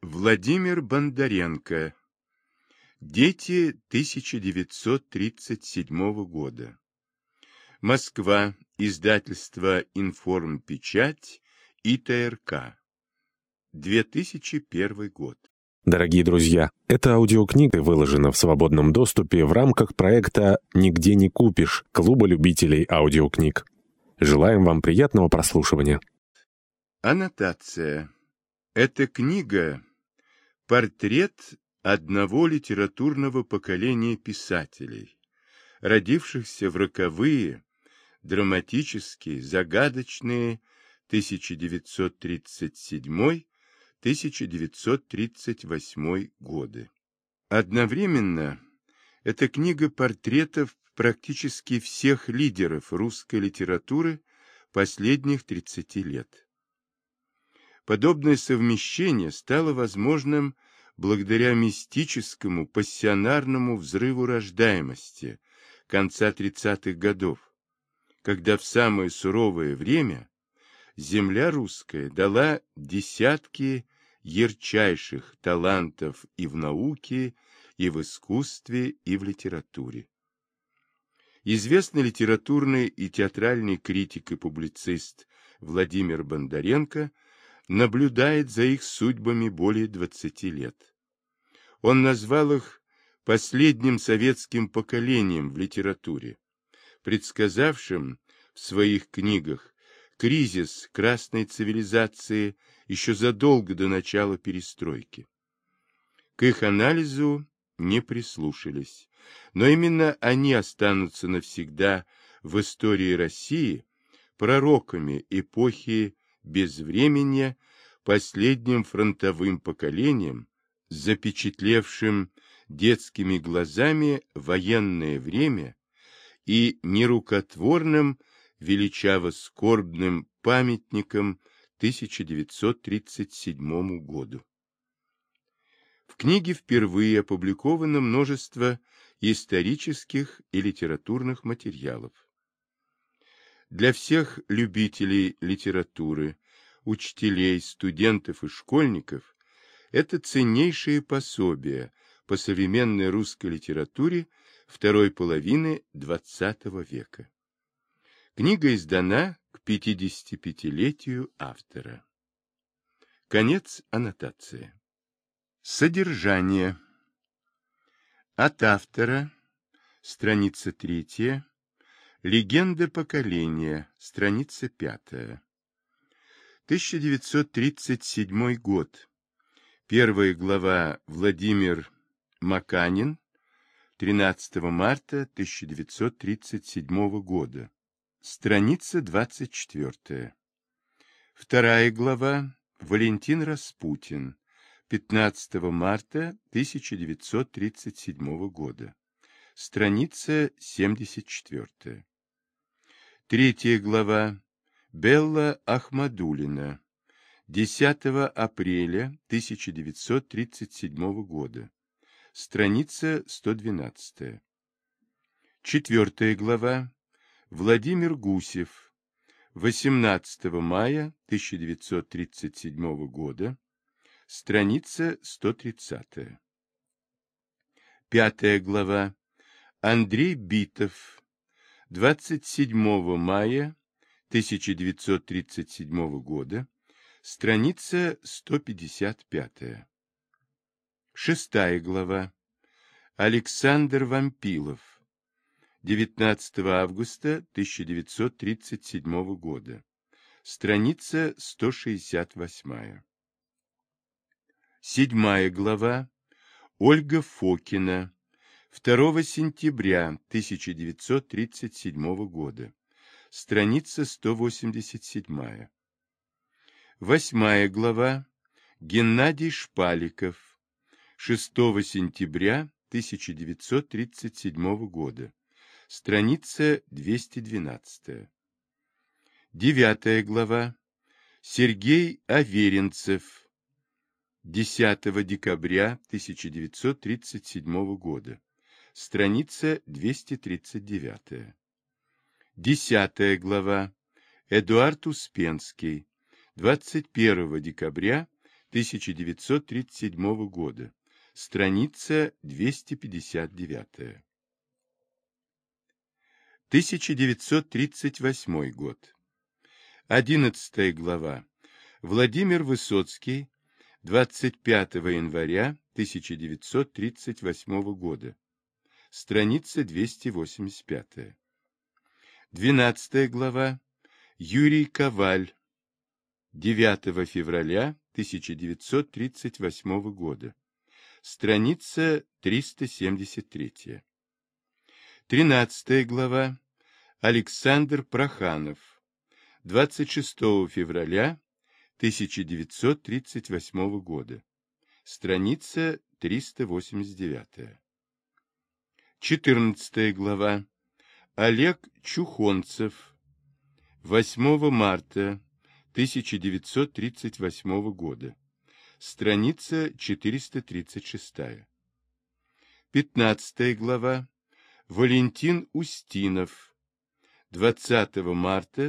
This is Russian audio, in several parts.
Владимир Бондаренко. Дети 1937 года. Москва. Издательство «Информпечать», ИТРК. 2001 год. Дорогие друзья, эта аудиокнига выложена в свободном доступе в рамках проекта «Нигде не купишь» Клуба любителей аудиокниг. Желаем вам приятного прослушивания. Аннотация. Эта книга – портрет одного литературного поколения писателей, родившихся в роковые, драматические, загадочные 1937-1938 годы. Одновременно это книга портретов практически всех лидеров русской литературы последних 30 лет. Подобное совмещение стало возможным благодаря мистическому пассионарному взрыву рождаемости конца 30-х годов, когда в самое суровое время земля русская дала десятки ярчайших талантов и в науке, и в искусстве, и в литературе. Известный литературный и театральный критик и публицист Владимир Бондаренко наблюдает за их судьбами более 20 лет. Он назвал их последним советским поколением в литературе, предсказавшим в своих книгах кризис красной цивилизации еще задолго до начала перестройки. К их анализу не прислушались, но именно они останутся навсегда в истории России пророками эпохи безвременья, последним фронтовым поколением, запечатлевшим детскими глазами военное время и нерукотворным, величаво-скорбным памятником 1937 году. В книге впервые опубликовано множество исторических и литературных материалов. Для всех любителей литературы, учителей, студентов и школьников это ценнейшее пособие по современной русской литературе второй половины XX века. Книга издана к 55-летию автора. Конец аннотации. Содержание. От автора. Страница 3. Легенда поколения. Страница 5. 1937 год. Первая глава. Владимир Маканин. 13 марта 1937 года. Страница 24. Вторая глава. Валентин Распутин. 15 марта 1937 года. Страница 74. Третья глава. Белла Ахмадуллина. 10 апреля 1937 года. Страница 112. Четвертая глава. Владимир Гусев. 18 мая 1937 года. Страница 130. Пятая глава. Андрей Битов. 27 мая 1937 года. Страница 155. Шестая глава. Александр Вампилов. 19 августа 1937 года. Страница 168. Седьмая глава. Ольга Фокина. 2 сентября 1937 года. Страница 187. Восьмая глава. Геннадий Шпаликов. 6 сентября 1937 года. Страница 212. Девятая глава. Сергей Аверинцев. 10 декабря 1937 года. Страница 239. Десятая глава. Эдуард Успенский. 21 декабря 1937 года. Страница 259. 1938 год. 11 глава. Владимир Высоцкий. 25 января 1938 года. Страница 285. 12 глава. Юрий Коваль. 9 февраля 1938 года. Страница 373. 13 глава. Александр Проханов. 26 февраля 1938 года. Страница 389. 14 глава. Олег Чухонцев. 8 марта 1938 года. Страница 436. 15 глава. Валентин Устинов. 20 марта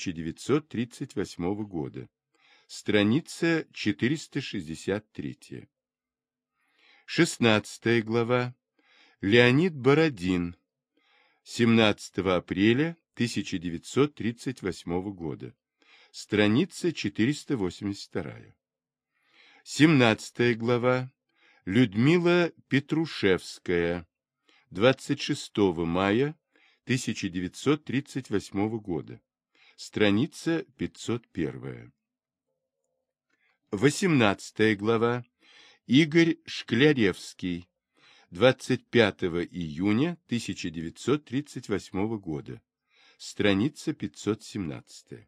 1938 года. Страница 463. 16 глава. Леонид Бородин. 17 апреля 1938 года. Страница 482. 17 глава. Людмила Петрушевская. 26 мая 1938 года. Страница 501. 18 глава. Игорь Шкляревский. 25 июня 1938 года. Страница 517.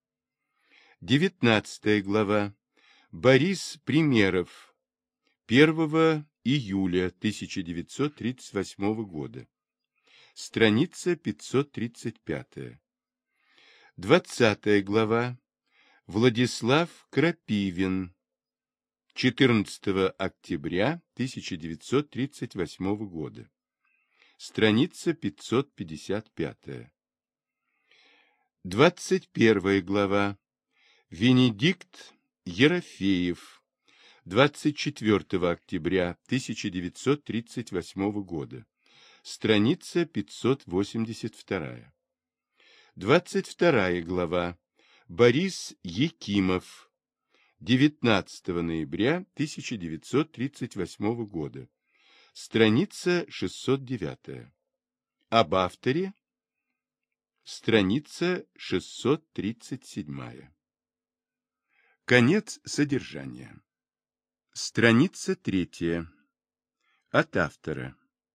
19 глава. Борис Примеров. 1 июля 1938 года. Страница 535. 20 глава. Владислав Крапивин. 14 октября 1938 года. Страница 555. 21 глава. Венедикт Ерофеев. 24 октября 1938 года. Страница 582. 22 глава. Борис Якимов. 19 ноября 1938 года. Страница 609. Об авторе. Страница 637. Конец содержания. Страница 3. От автора.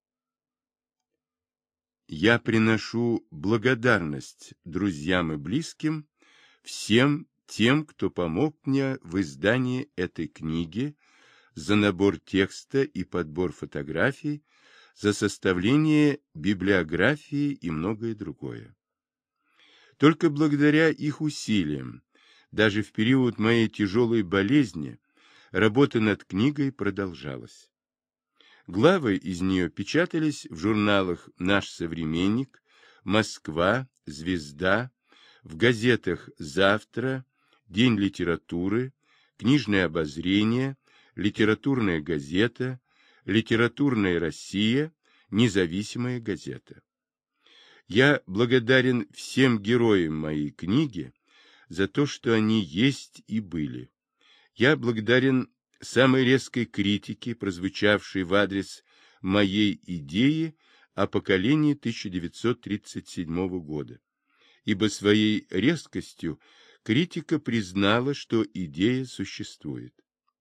Я приношу благодарность друзьям и близким, всем тем, кто помог мне в издании этой книги, за набор текста и подбор фотографий, за составление библиографии и многое другое. Только благодаря их усилиям, даже в период моей тяжелой болезни, работа над книгой продолжалась. Главы из нее печатались в журналах «Наш современник», «Москва», «Звезда», в газетах «Завтра», «День литературы», «Книжное обозрение», «Литературная газета», «Литературная Россия», «Независимая газета». Я благодарен всем героям моей книги за то, что они есть и были. Я благодарен самой резкой критике, прозвучавшей в адрес моей идеи о поколении 1937 года, ибо своей резкостью критика признала, что идея существует.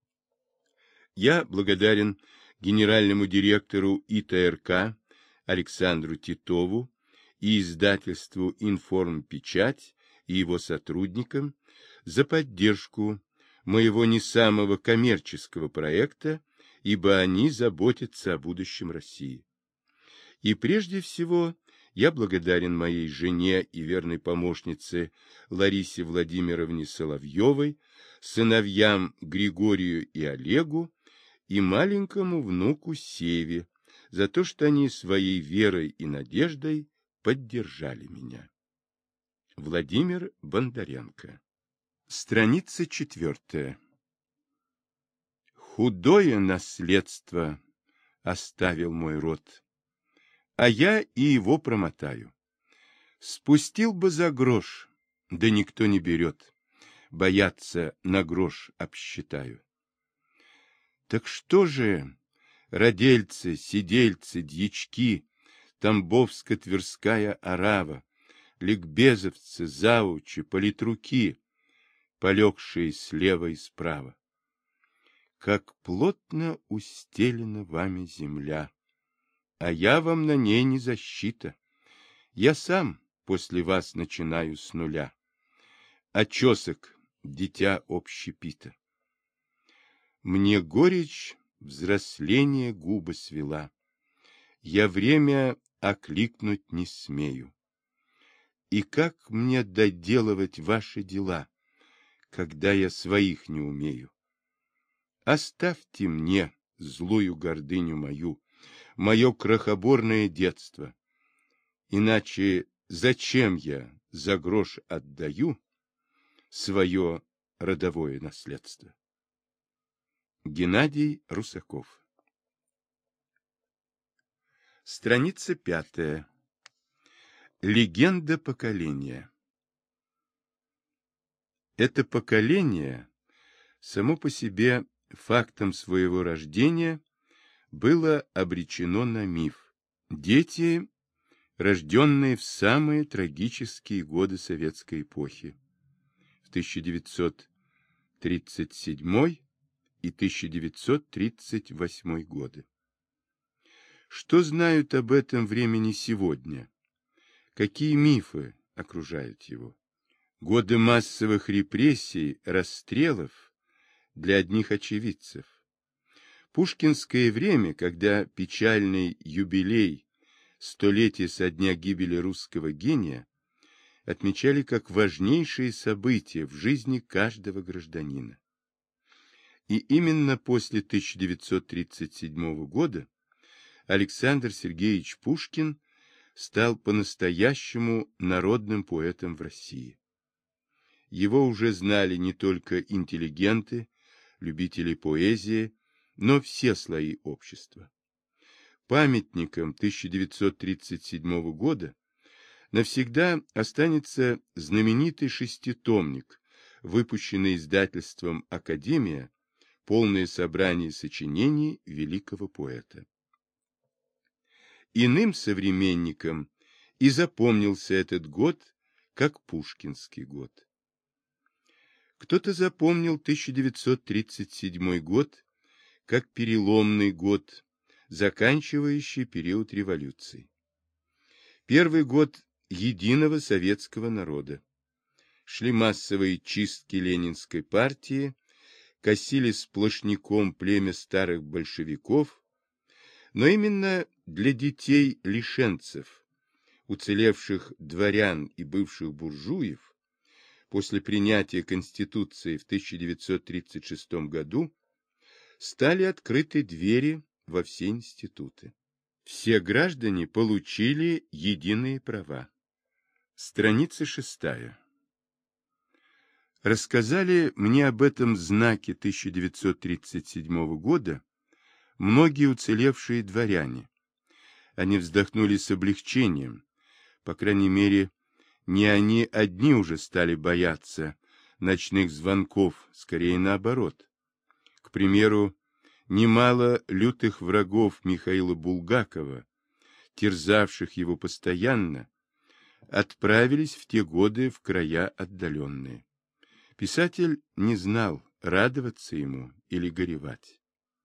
Я благодарен генеральному директору ИТРК Александру Титову и издательству «Информпечать» и его сотрудникам за поддержку моего не самого коммерческого проекта, ибо они заботятся о будущем России. И прежде всего я благодарен моей жене и верной помощнице Ларисе Владимировне Соловьевой, сыновьям Григорию и Олегу и маленькому внуку Севе за то, что они своей верой и надеждой поддержали меня. Владимир Бондаренко. Страница 4. Худое наследство оставил мой род, а я и его промотаю. Спустил бы за грош, да никто не берет, боятся, на грош обсчитаю. Так что же, родельцы, сидельцы, дьячки, Тамбовско-Тверская орава, ликбезовцы, заучи, политруки, полегшие слева и справа. Как плотно устелена вами земля, а я вам на ней не защита. Я сам после вас начинаю с нуля. Очесок, дитя общепита. Мне горечь взросление губы свела. Я время окликнуть не смею. И как мне доделывать ваши дела, когда я своих не умею? Оставьте мне злую гордыню мою, мое крохоборное детство. Иначе зачем я за грош отдаю свое родовое наследство? Геннадий Русаков. Страница 5. Легенда поколения. Это поколение само по себе фактом своего рождения было обречено на миф. Дети, рожденные в самые трагические годы советской эпохи, в 1937 и 1938 годы. Что знают об этом времени сегодня? Какие мифы окружают его? Годы массовых репрессий, расстрелов для одних очевидцев. Пушкинское время, когда печальный юбилей столетия со дня гибели русского гения отмечали как важнейшее событие в жизни каждого гражданина. И именно после 1937 года Александр Сергеевич Пушкин стал по-настоящему народным поэтом в России. Его уже знали не только интеллигенты, любители поэзии, но все слои общества. Памятником 1937 года навсегда останется знаменитый шеститомник, выпущенный издательством «Академия», полное собрание сочинений великого поэта. Иным современникам и запомнился этот год как Пушкинский год. Кто-то запомнил 1937 год как переломный год, заканчивающий период революции. Первый год единого советского народа. Шли массовые чистки ленинской партии, косили сплошняком племя старых большевиков, но именно для детей-лишенцев, уцелевших дворян и бывших буржуев, после принятия Конституции в 1936 году стали открыты двери во все институты. Все граждане получили единые права. Страница 6. Рассказали мне об этом знаке 1937 года многие уцелевшие дворяне. Они вздохнули с облегчением. По крайней мере, не они одни уже стали бояться ночных звонков, скорее наоборот. К примеру, немало лютых врагов Михаила Булгакова, терзавших его постоянно, отправились в те годы в края отдаленные. Писатель не знал, радоваться ему или горевать.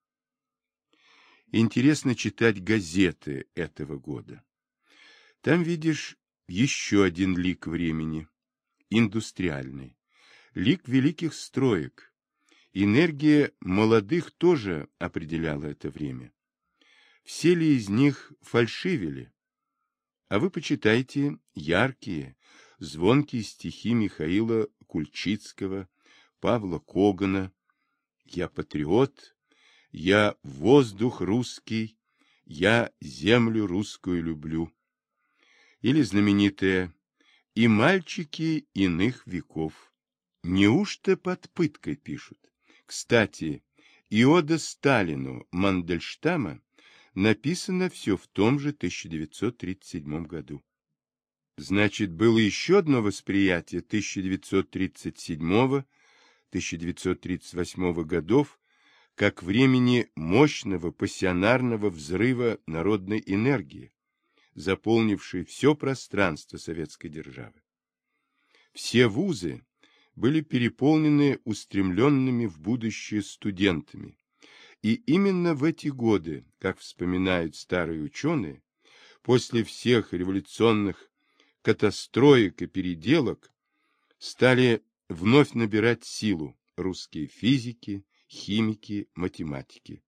Интересно читать газеты этого года. Там видишь еще один лик времени, индустриальный, лик великих строек. Энергия молодых тоже определяла это время. Все ли из них фальшивили? А вы почитайте яркие, звонкие стихи Михаила Кульчицкого, Павла Когана. «Я патриот, я воздух русский, я землю русскую люблю». Или знаменитое «И мальчики иных веков». Неужто под пыткой пишут? Кстати, И ода Сталину Мандельштама написано все в том же 1937 году. Значит, было еще одно восприятие 1937-1938 годов как времени мощного пассионарного взрыва народной энергии, заполнившей все пространство советской державы. Все вузы были переполнены устремленными в будущее студентами, и именно в эти годы, как вспоминают старые ученые, после всех революционных катастроек и переделок стали вновь набирать силу русские физики, химики, математики.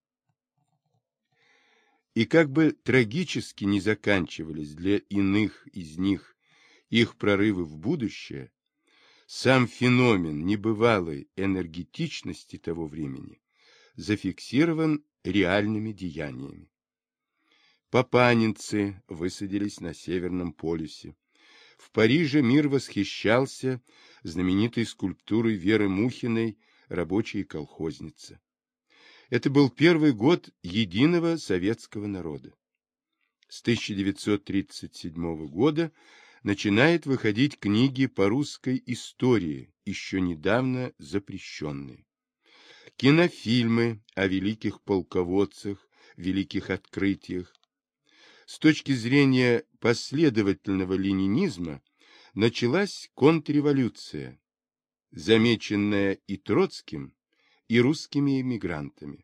И как бы трагически не заканчивались для иных из них их прорывы в будущее, сам феномен небывалой энергетичности того времени зафиксирован реальными деяниями. Папанинцы высадились на Северном полюсе. В Париже мир восхищался знаменитой скульптурой Веры Мухиной «Рабочая колхозница». Это был первый год единого советского народа. С 1937 года начинают выходить книги по русской истории, еще недавно запрещенные. Кинофильмы о великих полководцах, великих открытиях. С точки зрения последовательного ленинизма началась контрреволюция, замеченная и Троцким, и русскими эмигрантами.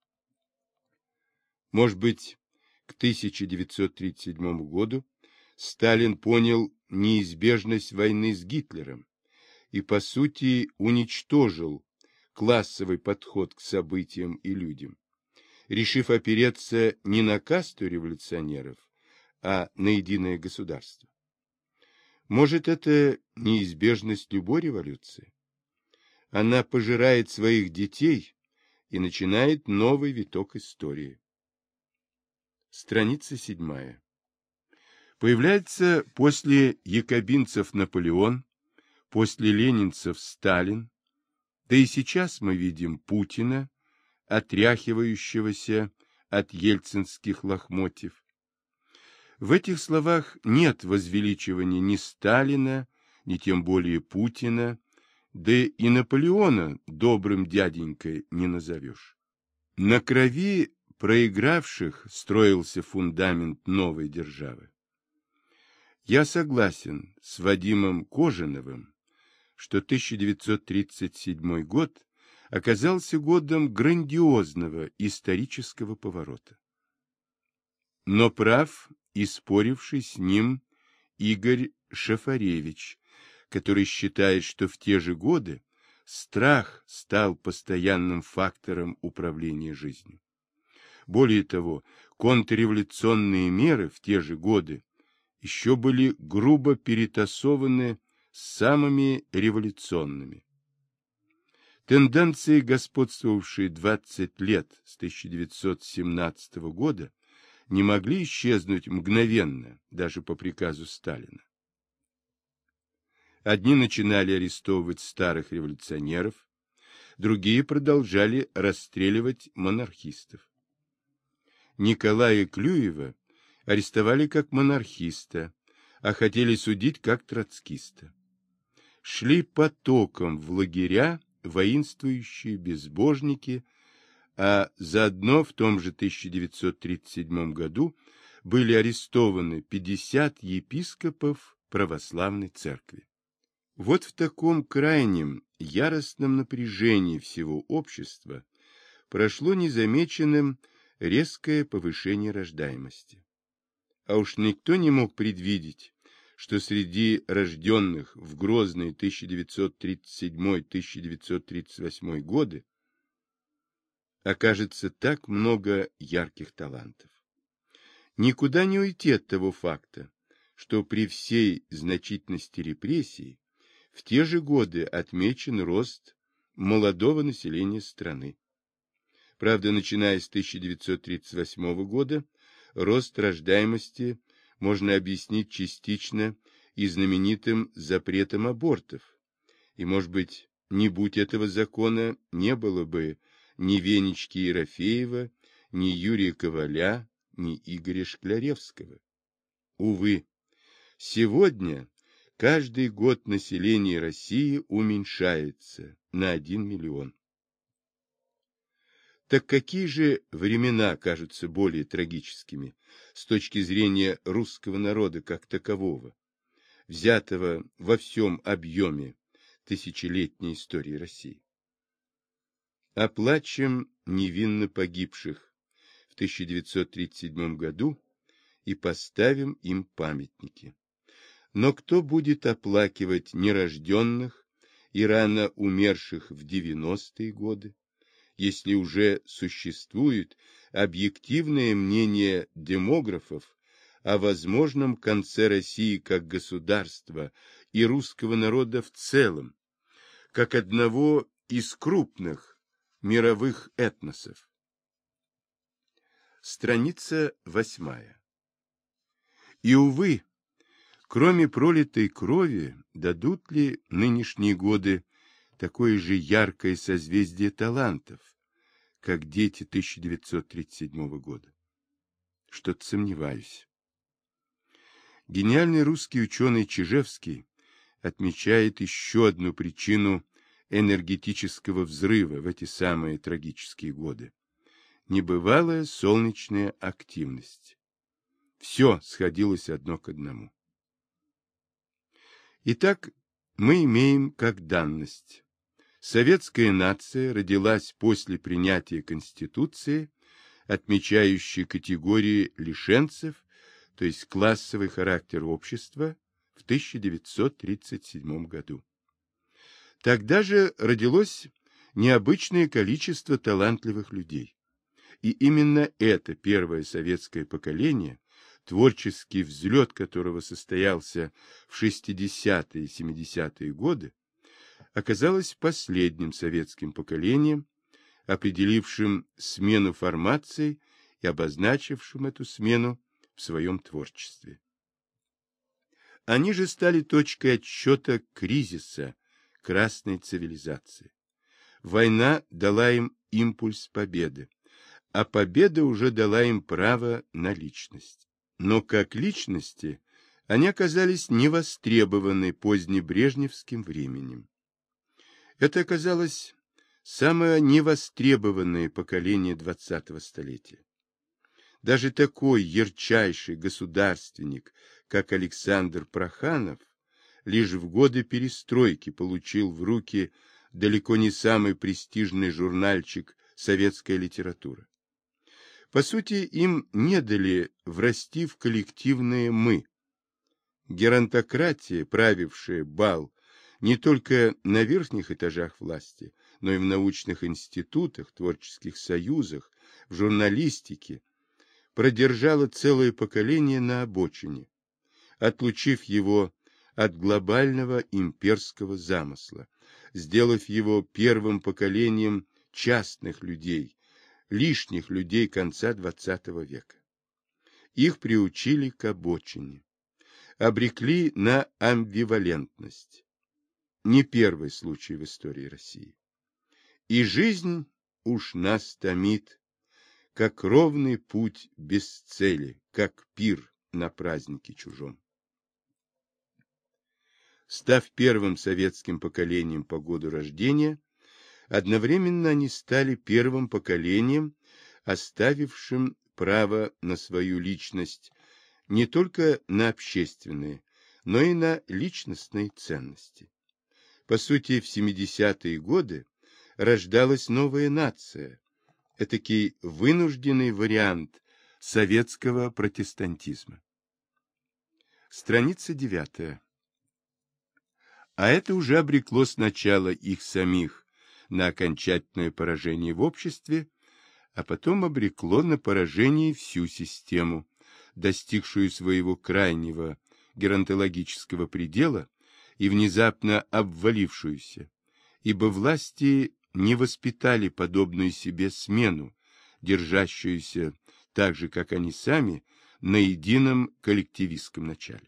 Может быть, к 1937 году Сталин понял неизбежность войны с Гитлером и, по сути, уничтожил классовый подход к событиям и людям, решив опереться не на касту революционеров, а на единое государство. Может, это неизбежность любой революции? Она пожирает своих детей и начинает новый виток истории. Страница 7. Появляется после якобинцев Наполеон, после ленинцев Сталин, да и сейчас мы видим Путина, отряхивающегося от ельцинских лохмотьев. В этих словах нет возвеличивания ни Сталина, ни тем более Путина, да и Наполеона добрым дяденькой не назовешь. На крови проигравших строился фундамент новой державы. Я согласен с Вадимом Кожановым, что 1937 год оказался годом грандиозного исторического поворота. Но прав и споривший с ним Игорь Шафаревич, который считает, что в те же годы страх стал постоянным фактором управления жизнью. Более того, контрреволюционные меры в те же годы еще были грубо перетасованы с самыми революционными. Тенденции, господствовавшие 20 лет с 1917 года, не могли исчезнуть мгновенно, даже по приказу Сталина. Одни начинали арестовывать старых революционеров, другие продолжали расстреливать монархистов. Николая Клюева арестовали как монархиста, а хотели судить как троцкиста. Шли потоком в лагеря воинствующие безбожники, а заодно в том же 1937 году были арестованы 50 епископов православной церкви. Вот в таком крайнем, яростном напряжении всего общества прошло незамеченным резкое повышение рождаемости. А уж никто не мог предвидеть, что среди рожденных в грозные 1937-1938 годы окажется так много ярких талантов. Никуда не уйти от того факта, что при всей значительности репрессий в те же годы отмечен рост молодого населения страны. Правда, начиная с 1938 года, рост рождаемости можно объяснить частично и знаменитым запретом абортов. И, может быть, не будь этого закона, не было бы ни Венечки Ерофеева, ни Юрия Коваля, ни Игоря Шкляревского. Увы, сегодня каждый год население России уменьшается на 1 миллион. Так какие же времена кажутся более трагическими с точки зрения русского народа как такового, взятого во всем объеме тысячелетней истории России? Оплачем невинно погибших в 1937 году и поставим им памятники. Но кто будет оплакивать нерожденных и рано умерших в 90-е годы, если уже существует объективное мнение демографов о возможном конце России как государства и русского народа в целом, как одного из крупных мировых этносов? Страница 8. И, увы, кроме пролитой крови, дадут ли нынешние годы такое же яркое созвездие талантов, как дети 1937 года? Что-то сомневаюсь. Гениальный русский ученый Чижевский отмечает еще одну причину энергетического взрыва в эти самые трагические годы. Небывалая солнечная активность. Все сходилось одно к одному. Итак, мы имеем как данность: советская нация родилась после принятия Конституции, отмечающей категории лишенцев, то есть классовый характер общества, в 1937 году. Тогда же родилось необычное количество талантливых людей. И именно это первое советское поколение, творческий взлет которого состоялся в 60-е и 70-е годы, оказалось последним советским поколением, определившим смену формаций и обозначившим эту смену в своем творчестве. Они же стали точкой отсчета кризиса красной цивилизации. Война дала им импульс победы, а победа уже дала им право на личность. Но как личности они оказались невостребованы позднебрежневским временем. Это оказалось самое невостребованное поколение 20-го столетия. Даже такой ярчайший государственник, как Александр Проханов, лишь в годы перестройки получил в руки далеко не самый престижный журнальчик «Советская литература». По сути, им не дали врасти в коллективное «мы». Геронтократия, правившая бал не только на верхних этажах власти, но и в научных институтах, творческих союзах, в журналистике, продержала целое поколение на обочине, отлучив его от глобального имперского замысла, сделав его первым поколением частных людей, лишних людей конца XX века. Их приучили к обочине, обрекли на амбивалентность. Не первый случай в истории России. И жизнь уж нас томит, как ровный путь без цели, как пир на празднике чужом. Став первым советским поколением по году рождения, одновременно они стали первым поколением, оставившим право на свою личность не только на общественные, но и на личностные ценности. По сути, в 70-е годы рождалась новая нация, этакий вынужденный вариант советского протестантизма. Страница 9. А это уже обрекло сначала их самих на окончательное поражение в обществе, а потом обрекло на поражение всю систему, достигшую своего крайнего геронтологического предела и внезапно обвалившуюся, ибо власти не воспитали подобную себе смену, держащуюся так же, как они сами, на едином коллективистском начале.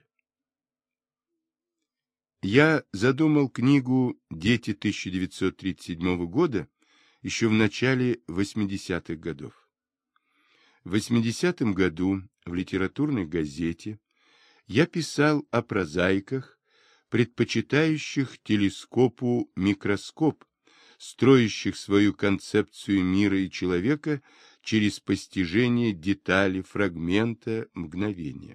Я задумал книгу «Дети 1937 года» еще в начале 80-х годов. В 80-м году в литературной газете я писал о прозаиках, предпочитающих телескопу микроскоп, строящих свою концепцию мира и человека через постижение детали, фрагмента, мгновения.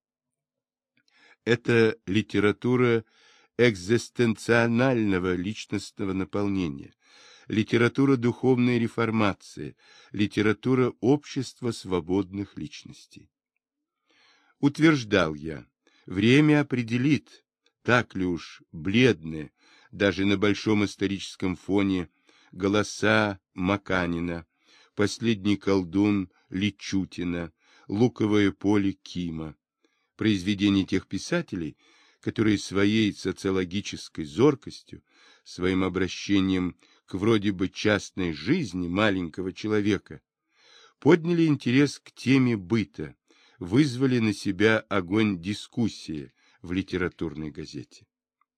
Это литература экзистенционального личностного наполнения, литература духовной реформации, литература общества свободных личностей. Утверждал я, время определит, так ли уж бледны, даже на большом историческом фоне, голоса Маканина, последний колдун Личутина, луковое поле Кима, произведения тех писателей, которые своей социологической зоркостью, своим обращением к вроде бы частной жизни маленького человека, подняли интерес к теме быта, вызвали на себя огонь дискуссии в литературной газете.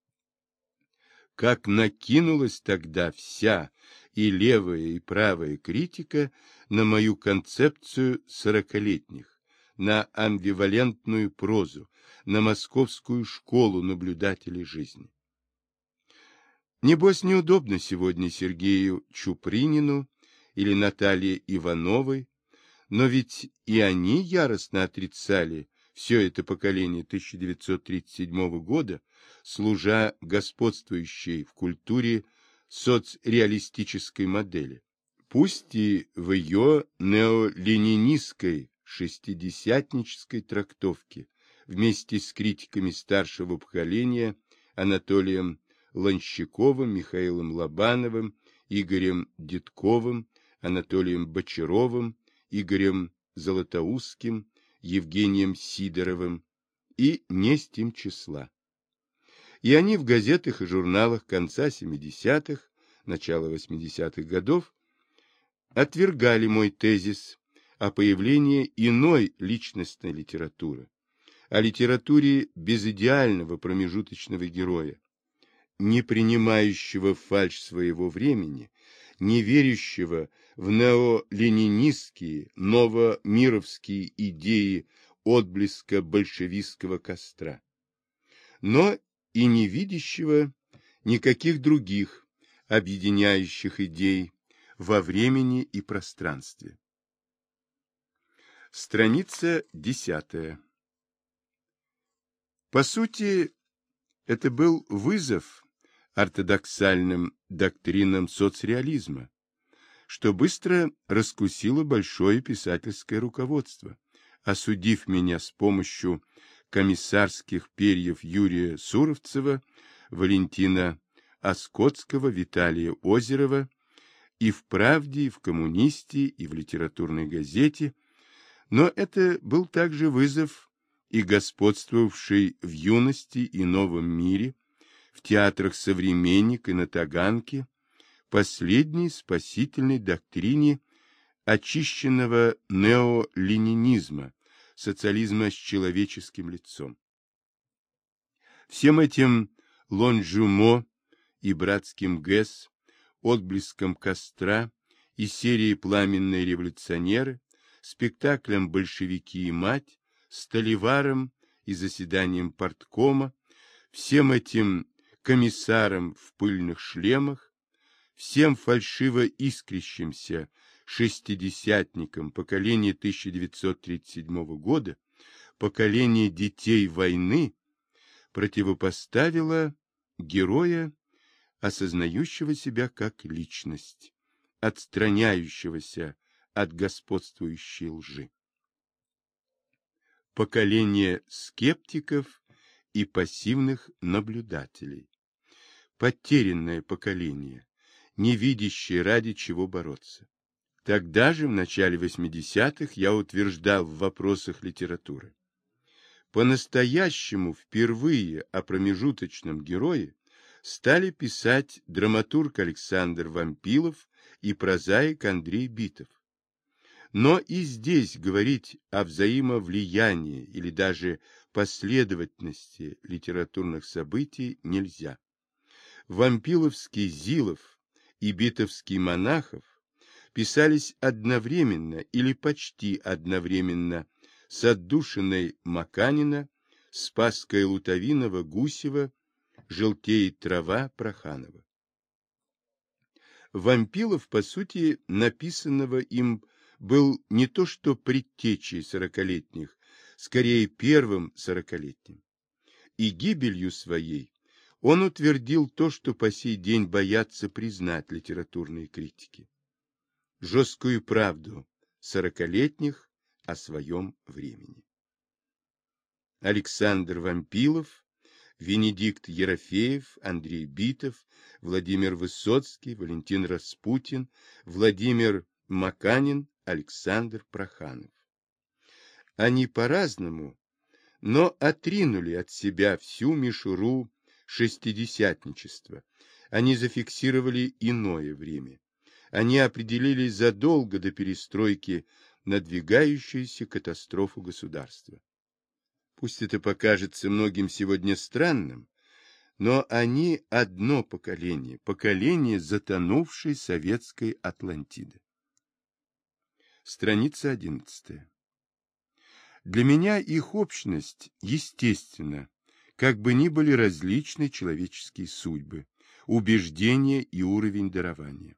Как накинулась тогда вся и левая, и правая критика на мою концепцию сорокалетних, на амбивалентную прозу, на московскую школу наблюдателей жизни. Небось, неудобно сегодня Сергею Чупринину или Наталье Ивановой, но ведь и они яростно отрицали все это поколение 1937 года, служа господствующей в культуре соцреалистической модели. Пусть и в ее неоленинистской шестидесятнической трактовке, вместе с критиками старшего поколения Анатолием Ланщиковым, Михаилом Лобановым, Игорем Дедковым, Анатолием Бочаровым, Игорем Золотоустским, Евгением Сидоровым и не с тем числа. И они в газетах и журналах конца 70-х, начала 80-х годов отвергали мой тезис о появлении иной личностной литературы, о литературе без идеального промежуточного героя, не принимающего фальшь своего времени, не верящего в неоленинистские, новомировские идеи отблеска большевистского костра, но и не видящего никаких других объединяющих идей во времени и пространстве. Страница 10. По сути, это был вызов ортодоксальным доктринам соцреализма, что быстро раскусило большое писательское руководство, осудив меня с помощью комиссарских перьев Юрия Суровцева, Валентина Оскотского, Виталия Озерова и в «Правде», и в «Коммунисте», и в «Литературной газете», но это был также вызов и господствовавший в «Юности» и «Новом мире», в театрах «Современник» и на Таганке, последней спасительной доктрине очищенного неоленинизма, социализма с человеческим лицом. Всем этим Лонжумо и братским ГЭС, отблеском костра и серией «Пламенные революционеры», спектаклем «Большевики и мать», Столиваром и заседанием парткома, всем этим комиссарам в пыльных шлемах, всем фальшиво искрящимся шестидесятникам поколения 1937 года, поколение детей войны, противопоставило героя, осознающего себя как личность, отстраняющегося от господствующей лжи. Поколение скептиков и пассивных наблюдателей. Потерянное поколение, не видящее, ради чего бороться. Тогда же, в начале 80-х, я утверждал в вопросах литературы: по-настоящему впервые о промежуточном герое стали писать драматург Александр Вампилов и прозаик Андрей Битов. Но и здесь говорить о взаимовлиянии или даже последовательности литературных событий нельзя. Вампиловский Зилов и битовский монахов писались одновременно или почти одновременно с отдушиной Маканина, Спасская Лутовинова, Гусева, Желтеет трава Проханова. Вампилов, по сути, написанного им, был не то что предтечей сорокалетних, скорее первым сорокалетним. И гибелью своей он утвердил то, что по сей день боятся признать литературные критики. Жесткую правду сорокалетних о своем времени. Александр Вампилов, Венедикт Ерофеев, Андрей Битов, Владимир Высоцкий, Валентин Распутин, Владимир Маканин, Александр Проханов. Они по-разному, но отринули от себя всю мишуру шестидесятничества. Они зафиксировали иное время. Они определили задолго до перестройки надвигающуюся катастрофу государства. Пусть это покажется многим сегодня странным, но они одно поколение, поколение затонувшей советской Атлантиды. Страница 11. Для меня их общность естественна, как бы ни были различны человеческие судьбы, убеждения и уровень дарования.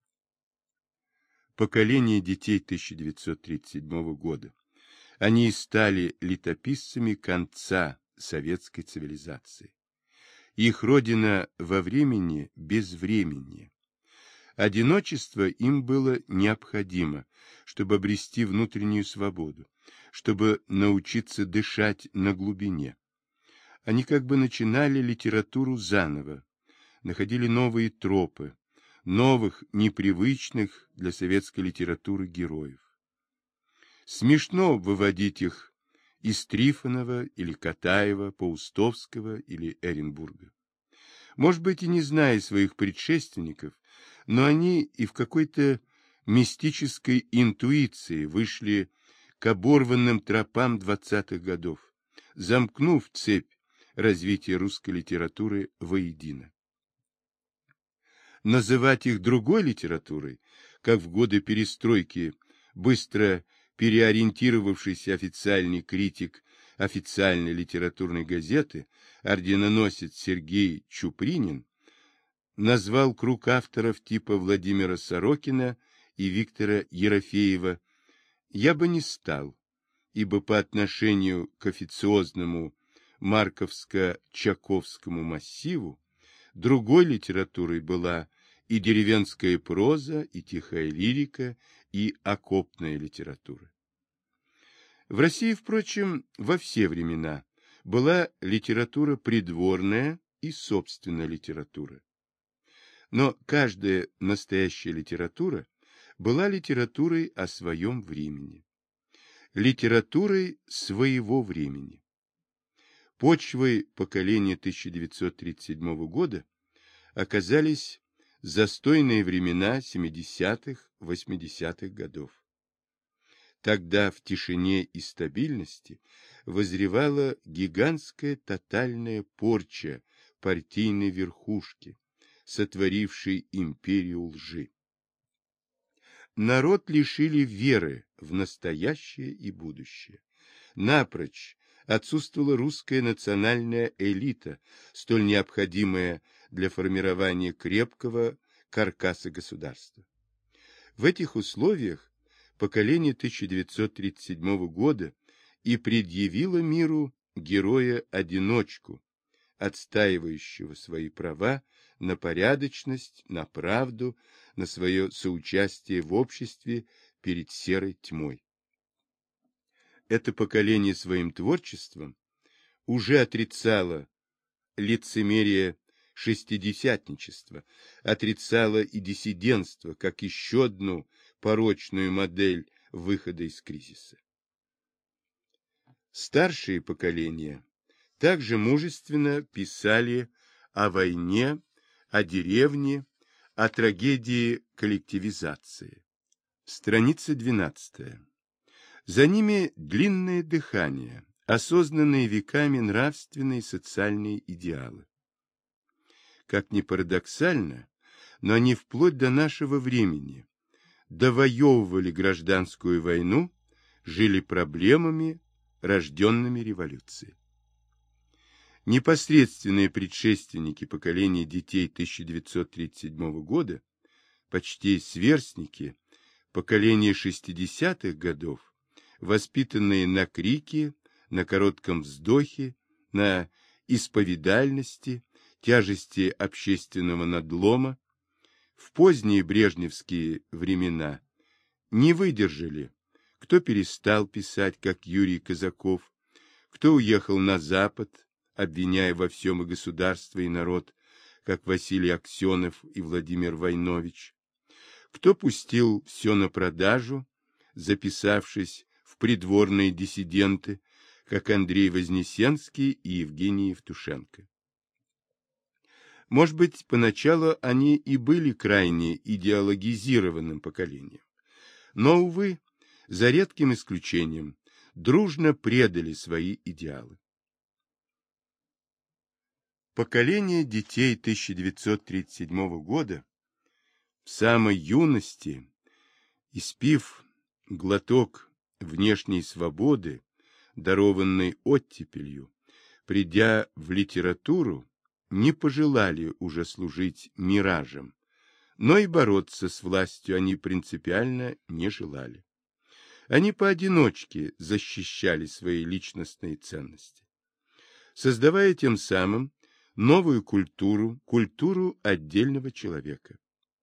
Поколение детей 1937 года. Они и стали летописцами конца советской цивилизации. Их родина во времени безвременье. Одиночество им было необходимо, чтобы обрести внутреннюю свободу, чтобы научиться дышать на глубине. Они как бы начинали литературу заново, находили новые тропы, новых, непривычных для советской литературы героев. Смешно выводить их из Трифонова или Катаева, Паустовского или Эренбурга. Может быть, и не зная своих предшественников, но они и в какой-то мистической интуиции вышли к оборванным тропам 20-х годов, замкнув цепь развития русской литературы воедино. Называть их другой литературой, как в годы перестройки быстро переориентировавшийся официальный критик официальной литературной газеты, орденоносец Сергей Чупринин, назвал круг авторов типа Владимира Сорокина и Виктора Ерофеева, я бы не стал, ибо по отношению к официозному Марковско-Чаковскому массиву другой литературой была и деревенская проза, и тихая лирика, и окопная литература. В России, впрочем, во все времена была литература придворная и собственная литература. Но каждая настоящая литература была литературой о своем времени, литературой своего времени. Почвой поколения 1937 года оказались застойные времена 70-х, 80-х годов. Тогда в тишине и стабильности возревала гигантская тотальная порча партийной верхушки, сотворившей империю лжи. Народ лишили веры в настоящее и будущее. Напрочь отсутствовала русская национальная элита, столь необходимая для формирования крепкого каркаса государства. В этих условиях поколение 1937 года и предъявило миру героя-одиночку, отстаивающего свои права на порядочность, на правду, на свое соучастие в обществе перед серой тьмой. Это поколение своим творчеством уже отрицало лицемерие шестидесятничества, отрицало и диссидентство как еще одну порочную модель выхода из кризиса. Старшие поколения также мужественно писали о войне, о деревне, о трагедии коллективизации. Страница 12. За ними длинное дыхание, осознанные веками нравственные и социальные идеалы. Как ни парадоксально, но они вплоть до нашего времени довоевывали гражданскую войну, жили проблемами, рожденными революцией. Непосредственные предшественники поколения детей 1937 года, почти сверстники, поколение 60-х годов, воспитанные на крике, на коротком вздохе, на исповедальности, тяжести общественного надлома, в поздние брежневские времена не выдержали, кто перестал писать, как Юрий Казаков, кто уехал на Запад, обвиняя во всем и государство, и народ, как Василий Аксенов и Владимир Войнович, кто пустил все на продажу, записавшись в придворные диссиденты, как Андрей Вознесенский и Евгений Евтушенко. Может быть, поначалу они и были крайне идеологизированным поколением, но, увы, за редким исключением, дружно предали свои идеалы. Поколение детей 1937 года в самой юности, испив глоток внешней свободы, дарованной оттепелью, придя в литературу, не пожелали уже служить миражем, но и бороться с властью они принципиально не желали. Они поодиночке защищали свои личностные ценности, создавая тем самым новую культуру, культуру отдельного человека.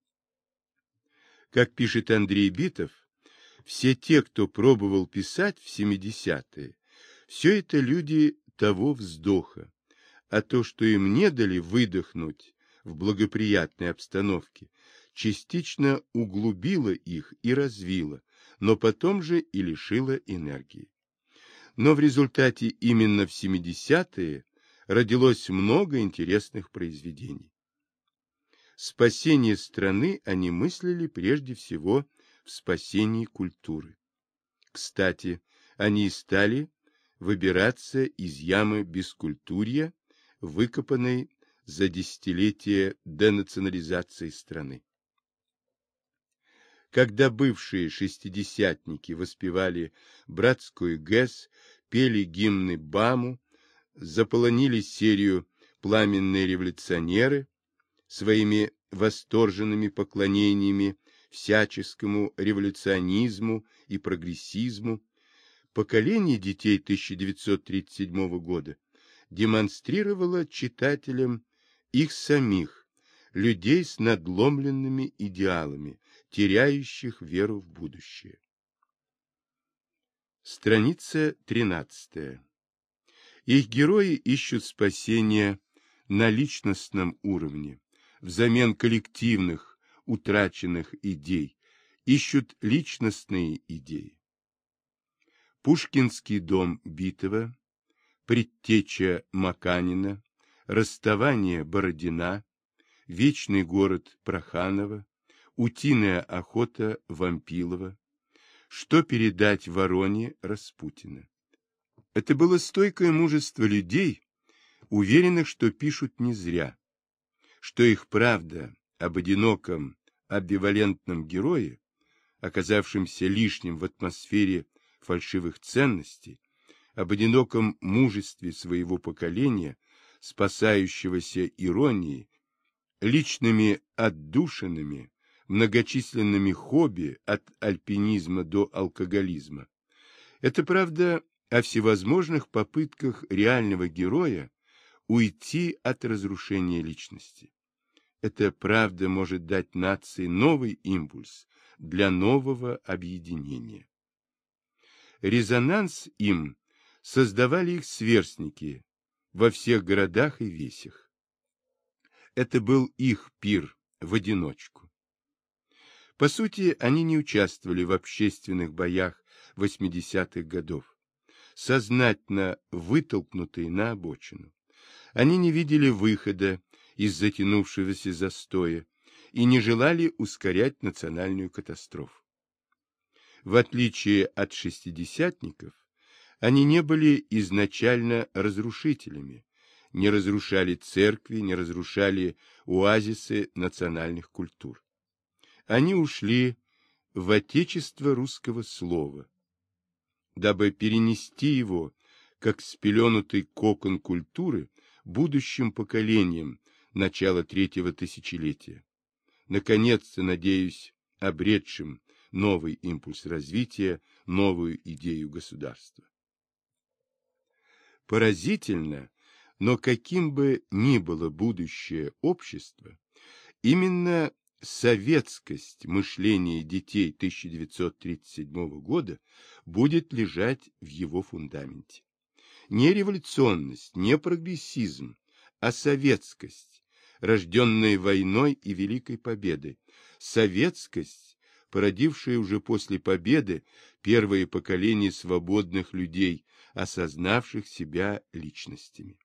Как пишет Андрей Битов, все те, кто пробовал писать в 70-е, все это люди того вздоха, а то, что им не дали выдохнуть в благоприятной обстановке, частично углубило их и развило, но потом же и лишило энергии. Но в результате именно в 70-е родилось много интересных произведений. Спасение страны они мыслили прежде всего в спасении культуры. Кстати, они и стали выбираться из ямы бескультурья, выкопанной за десятилетия денационализации страны. Когда бывшие шестидесятники воспевали братскую ГЭС, пели гимны БАМу, заполонили серию «Пламенные революционеры» своими восторженными поклонениями всяческому революционизму и прогрессизму, поколение детей 1937 года демонстрировало читателям их самих, людей с надломленными идеалами, теряющих веру в будущее. Страница 13. Их герои ищут спасения на личностном уровне, взамен коллективных, утраченных идей, ищут личностные идеи. Пушкинский дом Битова, предтеча Маканина, расставание Бородина, вечный город Проханова, утиная охота Вампилова, что передать Вороне Распутина. Это было стойкое мужество людей, уверенных, что пишут не зря, что их правда об одиноком, амбивалентном герое, оказавшемся лишним в атмосфере фальшивых ценностей, об одиноком мужестве своего поколения, спасающегося иронией, личными отдушинами, многочисленными хобби от альпинизма до алкоголизма. Это правда о всевозможных попытках реального героя уйти от разрушения личности. Эта правда может дать нации новый импульс для нового объединения. Резонанс им создавали их сверстники во всех городах и весях. Это был их пир в одиночку. По сути, они не участвовали в общественных боях 80-х годов, сознательно вытолкнутые на обочину. Они не видели выхода из затянувшегося застоя и не желали ускорять национальную катастрофу. В отличие от шестидесятников, они не были изначально разрушителями, не разрушали церкви, не разрушали оазисы национальных культур. Они ушли в отечество русского слова, дабы перенести его, как спеленутый кокон культуры, будущим поколениям начала третьего тысячелетия, наконец-то, надеюсь, обретшим новый импульс развития, новую идею государства. Поразительно, но каким бы ни было будущее общества, именно советскость мышления детей 1937 года будет лежать в его фундаменте. Не революционность, не прогрессизм, а советскость, рожденная войной и Великой Победой. Советскость, породившая уже после победы первое поколение свободных людей, осознавших себя личностями.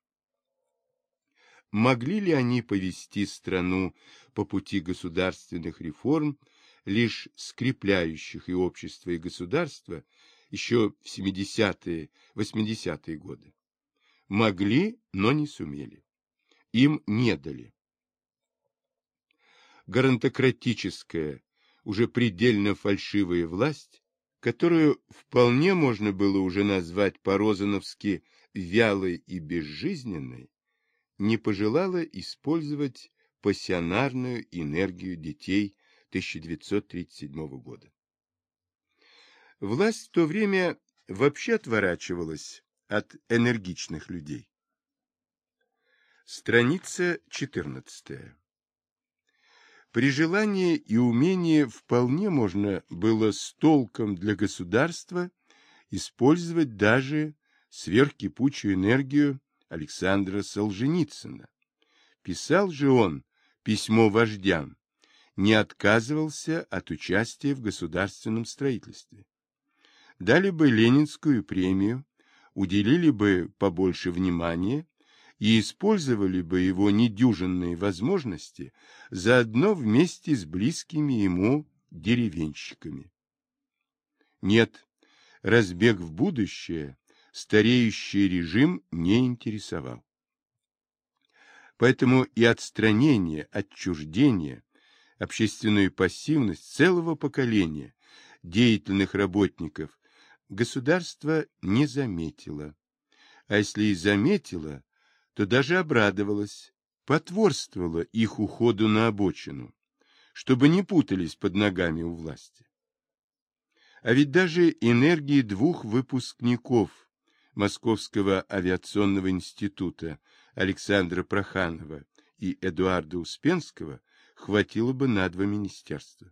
Могли ли они повести страну по пути государственных реформ, лишь скрепляющих и общество, и государство, еще в 70-е, 80-е годы? Могли, но не сумели. Им не дали. Гарантократическая, уже предельно фальшивая власть, которую вполне можно было уже назвать по-розановски вялой и безжизненной, не пожелала использовать пассионарную энергию детей 1937 года. Власть в то время вообще отворачивалась от энергичных людей. Страница 14. При желании и умении вполне можно было с толком для государства использовать даже сверхкипучую энергию Александра Солженицына. Писал же он письмо вождям, не отказывался от участия в государственном строительстве. Дали бы Ленинскую премию, уделили бы побольше внимания и использовали бы его недюжинные возможности заодно вместе с близкими ему деревенщиками. Нет, разбег в будущее стареющий режим не интересовал. Поэтому и отстранение, отчуждение, общественную пассивность целого поколения деятельных работников государство не заметило. А если и заметило, то даже обрадовалось, потворствовало их уходу на обочину, чтобы не путались под ногами у власти. А ведь даже энергии двух выпускников Московского авиационного института Александра Проханова и Эдуарда Успенского хватило бы на 2 министерства.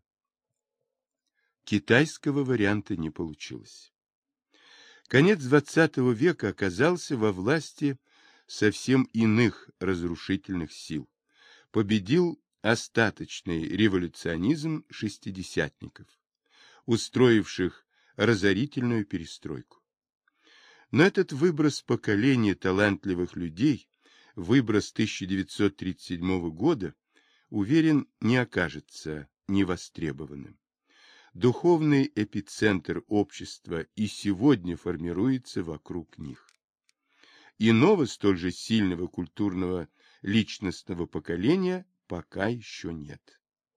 Китайского варианта не получилось. Конец XX века оказался во власти совсем иных разрушительных сил. Победил остаточный революционизм шестидесятников, устроивших разорительную перестройку. Но этот выброс поколения талантливых людей, выброс 1937 года, уверен, не окажется невостребованным. Духовный эпицентр общества и сегодня формируется вокруг них. Иного столь же сильного культурного личностного поколения пока еще нет.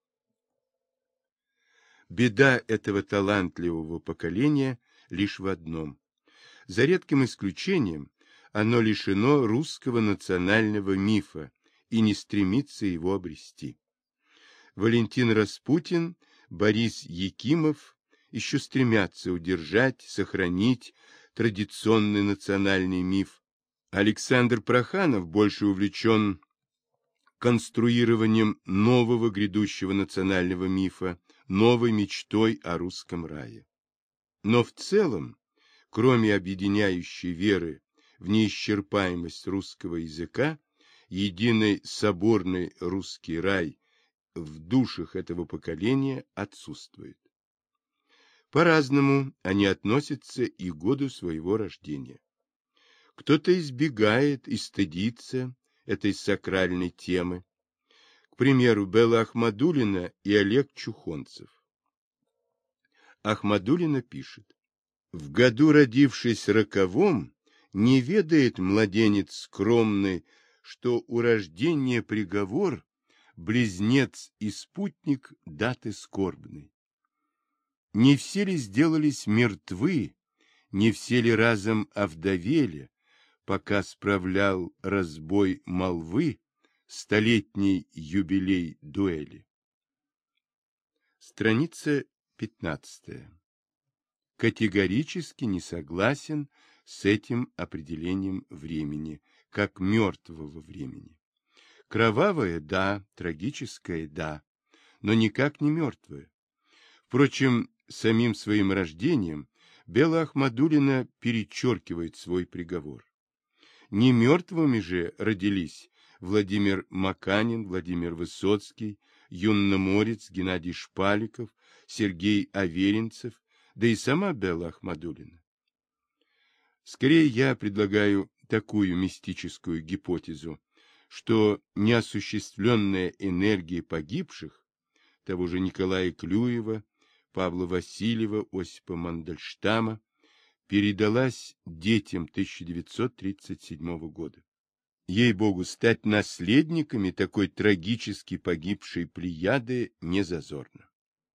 Беда этого талантливого поколения лишь в одном. За редким исключением, оно лишено русского национального мифа и не стремится его обрести. Валентин Распутин, Борис Якимов еще стремятся удержать, сохранить традиционный национальный миф. Александр Проханов больше увлечен конструированием нового грядущего национального мифа, новой мечтой о русском рае. Но в целом, кроме объединяющей веры в неисчерпаемость русского языка, единый соборный русский рай в душах этого поколения отсутствует. По-разному они относятся и к году своего рождения. Кто-то избегает и стыдится этой сакральной темы. К примеру, Белла Ахмадуллина и Олег Чухонцев. Ахмадуллина пишет: «В году, родившись роковом, не ведает младенец скромный, что у рождения приговор, близнец и спутник даты скорбной. Не все ли сделались мертвы, не все ли разом овдовели, пока справлял разбой молвы столетний юбилей дуэли? Страница 15. Категорически не согласен с этим определением времени, как мертвого времени. Кровавое – да, трагическое – да, но никак не мертвое. Впрочем, самим своим рождением Белла Ахмадуллина перечеркивает свой приговор. Не мертвыми же родились Владимир Маканин, Владимир Высоцкий, Юнна Морец, Геннадий Шпаликов, Сергей Аверинцев, да и сама Белла Ахмадуллина. Скорее я предлагаю такую мистическую гипотезу, что неосуществленная энергия погибших, того же Николая Клюева, Павла Васильева, Осипа Мандельштама, передалась детям 1937 года. Ей-богу, стать наследниками такой трагически погибшей плеяды не зазорно.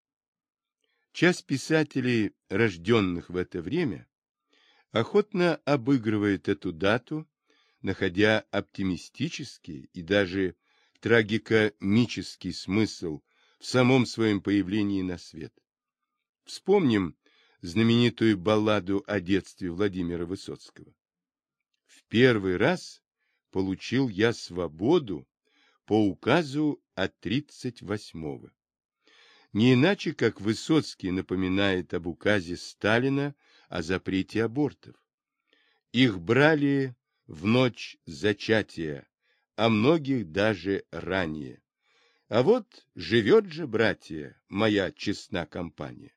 Часть писателей, рожденных в это время, охотно обыгрывает эту дату, находя оптимистический и даже трагикомический смысл в самом своем появлении на свет. Вспомним знаменитую балладу о детстве Владимира Высоцкого. «В первый раз получил я свободу по указу от 38-го». Не иначе, как Высоцкий напоминает об указе Сталина о запрете абортов. Их брали в ночь зачатия, а многих даже ранее. А вот живет же, братья, моя честна компания.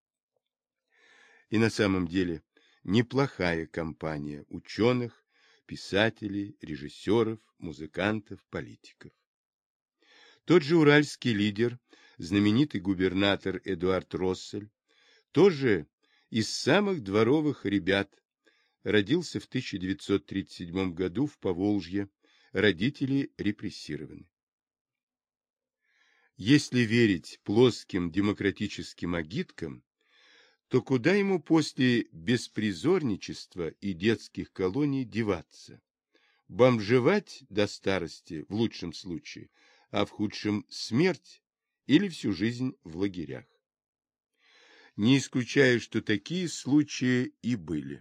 И на самом деле неплохая компания ученых, писателей, режиссеров, музыкантов, политиков. Тот же уральский лидер, знаменитый губернатор Эдуард Россель, тоже из самых дворовых ребят, родился в 1937 году в Поволжье, родители репрессированы. Если верить плоским демократическим агиткам, то куда ему после беспризорничества и детских колоний деваться? Бомжевать до старости, в лучшем случае, а в худшем смерть или всю жизнь в лагерях. Не исключаю, что такие случаи и были.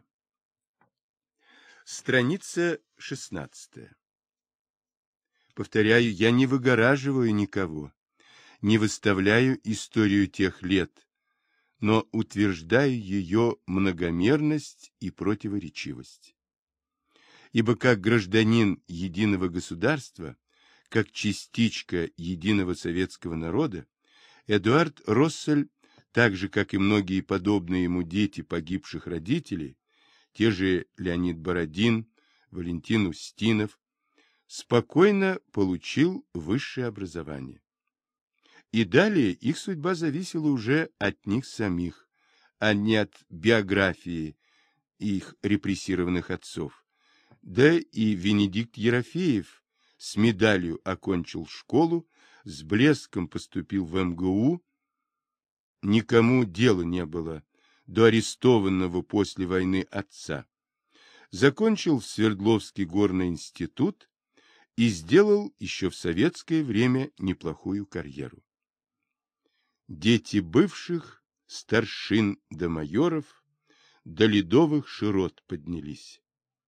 Страница 16. Повторяю, я не выгораживаю никого, не выставляю историю тех лет, но утверждаю ее многомерность и противоречивость. Ибо как гражданин единого государства, как частичка единого советского народа, Эдуард Россель, так же, как и многие подобные ему дети погибших родителей, те же Леонид Бородин, Валентин Устинов, спокойно получил высшее образование. И далее их судьба зависела уже от них самих, а не от биографии их репрессированных отцов. Да и Венедикт Ерофеев с медалью окончил школу, с блеском поступил в МГУ. Никому дела не было до арестованного после войны отца. Закончил Свердловский горный институт и сделал еще в советское время неплохую карьеру. Дети бывших старшин до майоров до ледовых широт поднялись.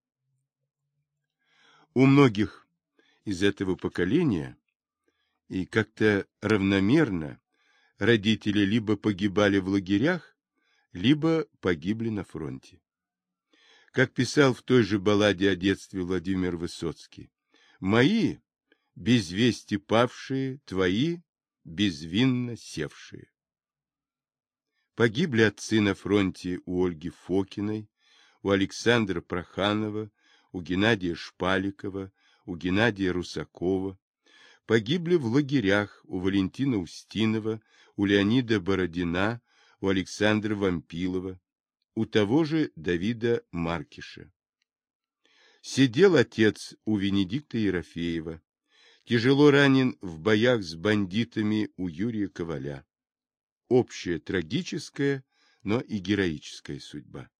У многих из этого поколения и как-то равномерно родители либо погибали в лагерях, либо погибли на фронте. Как писал в той же балладе о детстве Владимир Высоцкий: «Мои без вести павшие, твои безвинно севшие». Погибли отцы на фронте у Ольги Фокиной, у Александра Проханова, у Геннадия Шпаликова, у Геннадия Русакова. Погибли в лагерях у Валентина Устинова, у Леонида Бородина, у Александра Вампилова, у того же Давида Маркиша. Сидел отец у Венедикта Ерофеева. Тяжело ранен в боях с бандитами у Юрия Коваля. Общая трагическая, но и героическая судьба.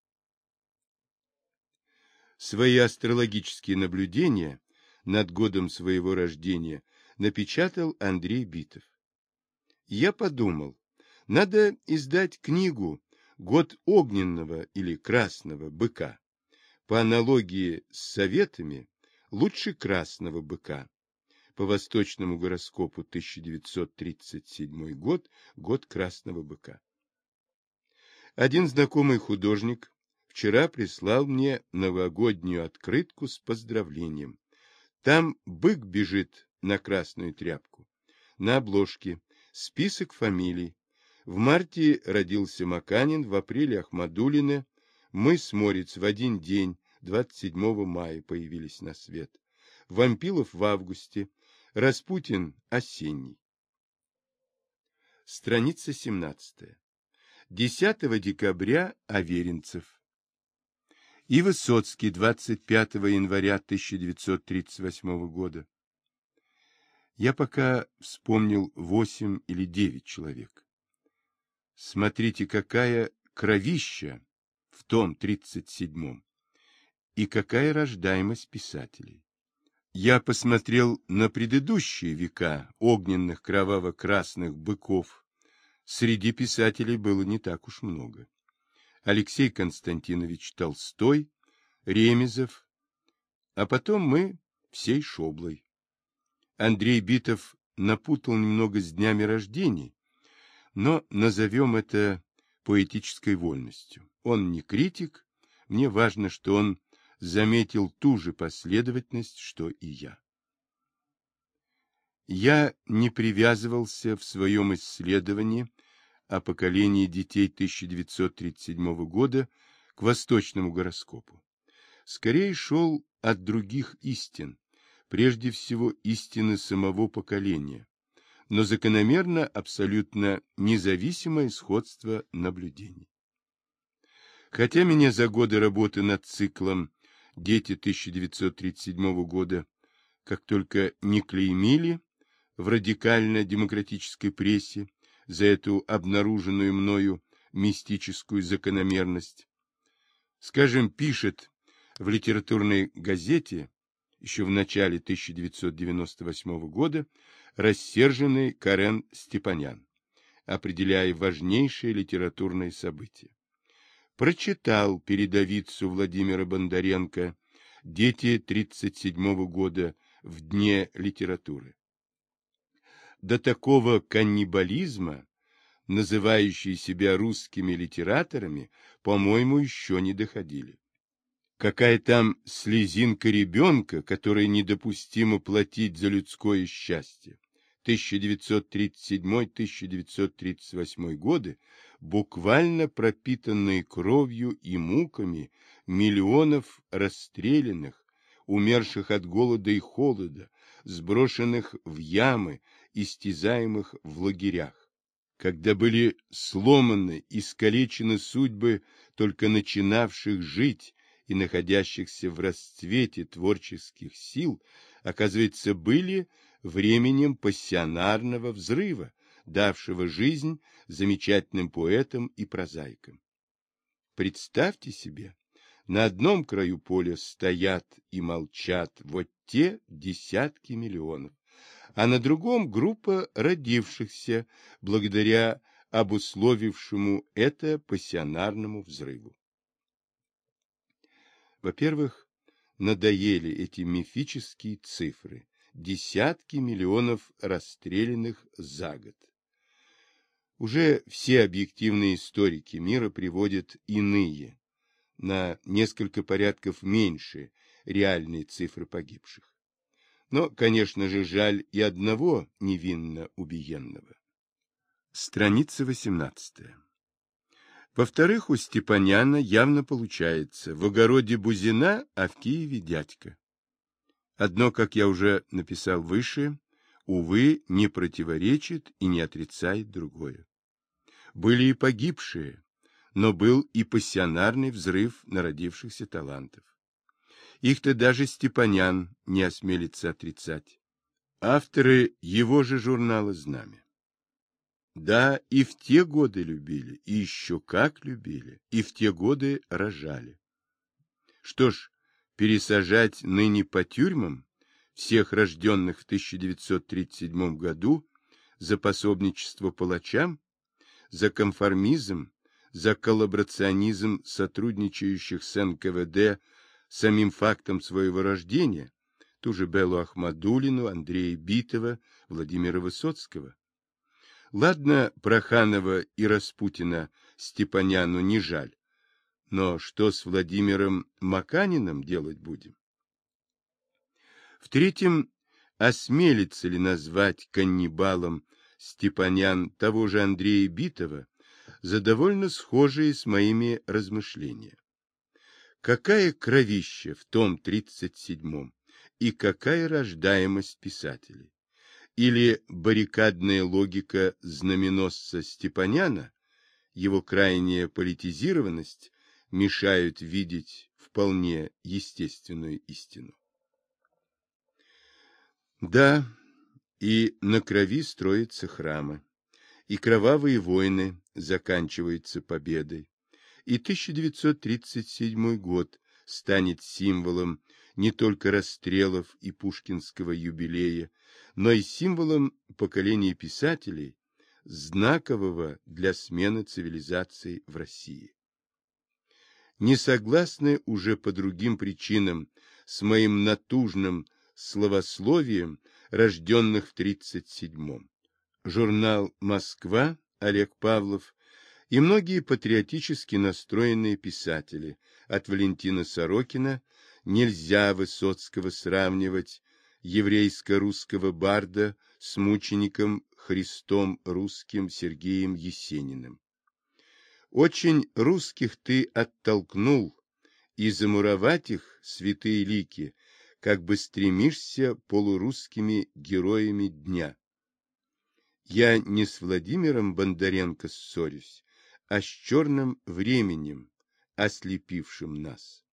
Свои астрологические наблюдения над годом своего рождения напечатал Андрей Битов. Я подумал, надо издать книгу «Год огненного или красного быка». По аналогии с советами, лучше красного быка. По восточному гороскопу 1937 год, год красного быка. Один знакомый художник вчера прислал мне новогоднюю открытку с поздравлением. Там бык бежит на красную тряпку. На обложке список фамилий. В марте родился Маканин, в апреле Ахмадулина. Мы с Морец в один день, 27 мая, появились на свет. Вампилов в августе. Распутин осенний. Страница 17. 10 декабря Аверинцев. И Высоцкий 25 января 1938 года. Я пока вспомнил 8 или 9 человек. Смотрите, какая кровища в том 37-м и какая рождаемость писателей. Я посмотрел на предыдущие века огненных кроваво-красных быков. Среди писателей было не так уж много. Алексей Константинович Толстой, Ремезов, а потом мы всей шоблой. Андрей Битов напутал немного с днями рождений, но назовем это поэтической вольностью. Он не критик, мне важно, что он заметил ту же последовательность, что и я. Я не привязывался в своем исследовании о поколении детей 1937 года к восточному гороскопу. Скорее шел от других истин, прежде всего истины самого поколения, но закономерно абсолютно независимое сходство наблюдений. Хотя меня за годы работы над циклом «Дети 1937 года» как только не клеймили в радикально-демократической прессе за эту обнаруженную мною мистическую закономерность. Скажем, пишет в литературной газете еще в начале 1998 года рассерженный Карен Степанян, определяя важнейшие литературные события. Прочитал передовицу Владимира Бондаренко «Дети 1937 года в дне литературы». До такого каннибализма, называющие себя русскими литераторами, по-моему, еще не доходили. Какая там слезинка ребенка, которой недопустимо платить за людское счастье. 1937-1938 годы, буквально пропитанные кровью и муками миллионов расстрелянных, умерших от голода и холода, сброшенных в ямы, истязаемых в лагерях, когда были сломаны, искалечены судьбы только начинавших жить и находящихся в расцвете творческих сил, оказывается, были временем пассионарного взрыва, давшего жизнь замечательным поэтам и прозаикам. Представьте себе, на одном краю поля стоят и молчат вот те десятки миллионов, а на другом группа родившихся благодаря обусловившему это пассионарному взрыву. Во-первых, надоели эти мифические цифры. Десятки миллионов расстрелянных за год. Уже все объективные историки мира приводят иные, на несколько порядков меньше реальные цифры погибших. Но, конечно же, жаль и одного невинно убиенного. Страница 18. Во-вторых, у Степаняна явно получается: в огороде бузина, а в Киеве дядька. Одно, как я уже написал выше, увы, не противоречит и не отрицает другое. Были и погибшие, но был и пассионарный взрыв народившихся талантов. Их-то даже Степанян не осмелится отрицать. Авторы его же журнала «Знамя». Да, и в те годы любили, и еще как любили, и в те годы рожали. Что ж, пересажать ныне по тюрьмам всех рожденных в 1937 году за пособничество палачам, за конформизм, за коллаборационизм сотрудничающих с НКВД самим фактом своего рождения, ту же Беллу Ахмадуллину, Андрея Битова, Владимира Высоцкого. Ладно, Проханова и Распутина Степаняну не жаль, но что с Владимиром Маканиным делать будем? В-третьем, осмелится ли назвать каннибалом Степанян того же Андрея Битова за довольно схожие с моими размышления? Какая кровища в том 37-м и какая рождаемость писателей? Или баррикадная логика знаменосца Степаняна, его крайняя политизированность мешают видеть вполне естественную истину? Да, и на крови строятся храмы, и кровавые войны заканчиваются победой, и 1937 год станет символом не только расстрелов и пушкинского юбилея, но и символом поколения писателей, знакового для смены цивилизации в России. Не согласны уже по другим причинам с моим натужным словословием рожденных в 1937-м. Журнал «Москва», Олег Павлов и многие патриотически настроенные писатели, от Валентина Сорокина, нельзя Высоцкого сравнивать, еврейско-русского барда с мучеником Христом Русским Сергеем Есениным. Очень русских ты оттолкнул, и замуровать их, святые лики, как бы стремишься полурусскими героями дня. Я не с Владимиром Бондаренко ссорюсь, а с черным временем, ослепившим нас.